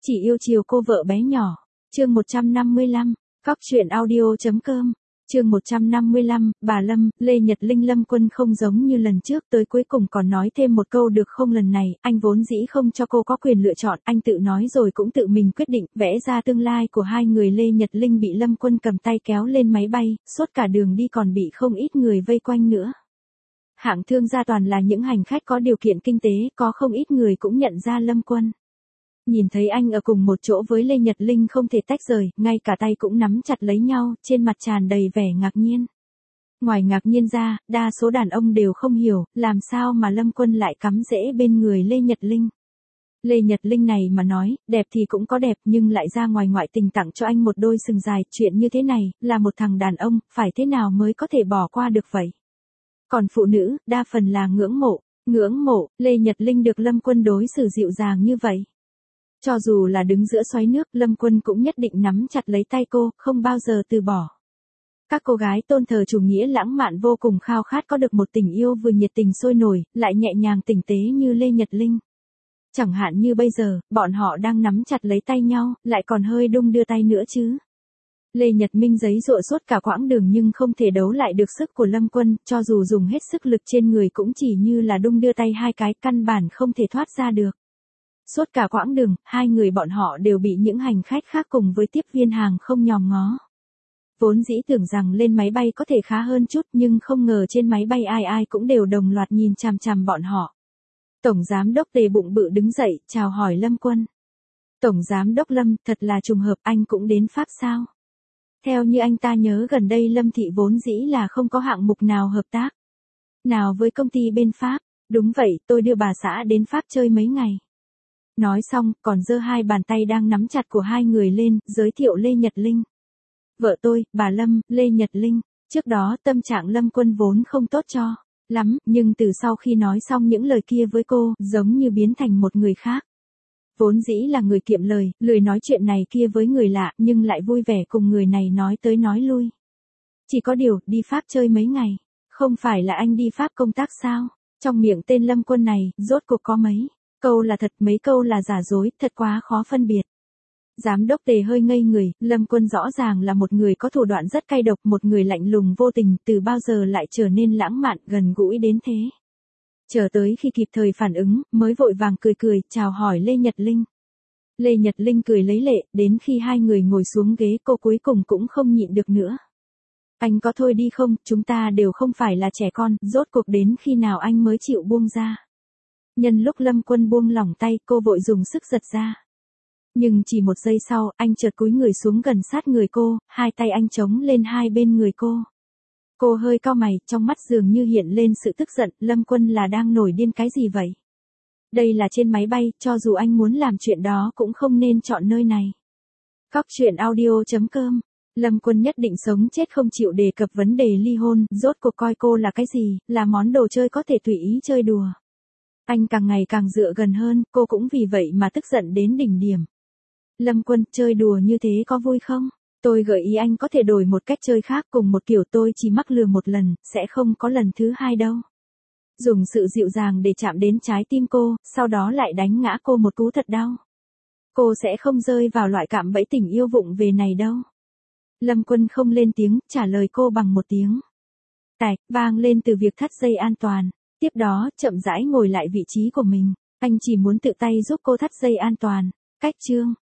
Chỉ yêu chiều cô vợ bé nhỏ. Chương 155, cóc truyện audio.com. Chương 155, bà Lâm, Lê Nhật Linh. Lâm Quân không giống như lần trước, tới cuối cùng còn nói thêm một câu được không. Lần này, anh vốn dĩ không cho cô có quyền lựa chọn, anh tự nói rồi cũng tự mình quyết định, vẽ ra tương lai của hai người. Lê Nhật Linh bị Lâm Quân cầm tay kéo lên máy bay, suốt cả đường đi còn bị không ít người vây quanh nữa. Hạng thương gia toàn là những hành khách có điều kiện kinh tế, có không ít người cũng nhận ra Lâm Quân. Nhìn thấy anh ở cùng một chỗ với Lê Nhật Linh không thể tách rời, ngay cả tay cũng nắm chặt lấy nhau, trên mặt tràn đầy vẻ ngạc nhiên. Ngoài ngạc nhiên ra, đa số đàn ông đều không hiểu, làm sao mà Lâm Quân lại cắm rễ bên người Lê Nhật Linh. Lê Nhật Linh này mà nói, đẹp thì cũng có đẹp nhưng lại ra ngoài ngoại tình tặng cho anh một đôi sừng dài, chuyện như thế này, là một thằng đàn ông, phải thế nào mới có thể bỏ qua được vậy? Còn phụ nữ, đa phần là ngưỡng mộ, Lê Nhật Linh được Lâm Quân đối xử dịu dàng như vậy. Cho dù là đứng giữa xoáy nước, Lâm Quân cũng nhất định nắm chặt lấy tay cô, không bao giờ từ bỏ. Các cô gái tôn thờ chủ nghĩa lãng mạn vô cùng khao khát có được một tình yêu vừa nhiệt tình sôi nổi, lại nhẹ nhàng tinh tế như Lê Nhật Linh. Chẳng hạn như bây giờ, bọn họ đang nắm chặt lấy tay nhau, lại còn hơi đung đưa tay nữa chứ. Lê Nhật Minh giấy giụa suốt cả quãng đường nhưng không thể đấu lại được sức của Lâm Quân, cho dù dùng hết sức lực trên người cũng chỉ như là đung đưa tay hai cái, căn bản không thể thoát ra được. Suốt cả quãng đường, hai người bọn họ đều bị những hành khách khác cùng với tiếp viên hàng không nhòm ngó. Vốn dĩ tưởng rằng lên máy bay có thể khá hơn chút nhưng không ngờ trên máy bay ai ai cũng đều đồng loạt nhìn chằm chằm bọn họ. Tổng giám đốc Tề bụng bự đứng dậy, chào hỏi Lâm Quân. Tổng giám đốc Lâm, thật là trùng hợp, anh cũng đến Pháp sao? Theo như anh ta nhớ gần đây Lâm Thị vốn dĩ là không có hạng mục nào hợp tác nào với công ty bên Pháp. Đúng vậy, tôi đưa bà xã đến Pháp chơi mấy ngày. Nói xong, còn giơ hai bàn tay đang nắm chặt của hai người lên, giới thiệu Lê Nhật Linh. Vợ tôi, bà Lâm, Lê Nhật Linh. Trước đó tâm trạng Lâm Quân vốn không tốt cho lắm, nhưng từ sau khi nói xong những lời kia với cô, giống như biến thành một người khác. Vốn dĩ là người kiệm lời, lười nói chuyện này kia với người lạ, nhưng lại vui vẻ cùng người này nói tới nói lui. Chỉ có điều, đi Pháp chơi mấy ngày. Không phải là anh đi Pháp công tác sao? Trong miệng tên Lâm Quân này, rốt cuộc có mấy câu là thật, mấy câu là giả dối, thật quá khó phân biệt. Giám đốc Tề hơi ngây người, Lâm Quân rõ ràng là một người có thủ đoạn rất cay độc, một người lạnh lùng vô tình, từ bao giờ lại trở nên lãng mạn, gần gũi đến thế. Chờ tới khi kịp thời phản ứng, mới vội vàng cười, chào hỏi Lê Nhật Linh. Lê Nhật Linh cười lấy lệ, đến khi hai người ngồi xuống ghế cô cuối cùng cũng không nhịn được nữa. Anh có thôi đi không, chúng ta đều không phải là trẻ con, rốt cuộc đến khi nào anh mới chịu buông ra. Nhân lúc Lâm Quân buông lỏng tay, cô vội dùng sức giật ra. Nhưng chỉ một giây sau, anh chợt cúi người xuống gần sát người cô, hai tay anh chống lên hai bên người cô. Cô hơi cau mày, trong mắt dường như hiện lên sự tức giận, Lâm Quân là đang nổi điên cái gì vậy? Đây là trên máy bay, cho dù anh muốn làm chuyện đó cũng không nên chọn nơi này. cóc truyện audio.com. Lâm Quân nhất định sống chết không chịu đề cập vấn đề ly hôn, rốt cuộc coi cô là cái gì, là món đồ chơi có thể tùy ý chơi đùa. Anh càng ngày càng dựa gần hơn, cô cũng vì vậy mà tức giận đến đỉnh điểm. Lâm Quân, chơi đùa như thế có vui không? Tôi gợi ý anh có thể đổi một cách chơi khác, cùng một kiểu, tôi chỉ mắc lừa một lần, sẽ không có lần thứ hai đâu. Dùng sự dịu dàng để chạm đến trái tim cô, sau đó lại đánh ngã cô một cú thật đau. Cô sẽ không rơi vào loại cạm bẫy tình yêu vụng về này đâu. Lâm Quân không lên tiếng, trả lời cô bằng một tiếng tạch vang lên từ việc thắt dây an toàn. Tiếp đó, chậm rãi ngồi lại vị trí của mình. Anh chỉ muốn tự tay giúp cô thắt dây an toàn. Cách chương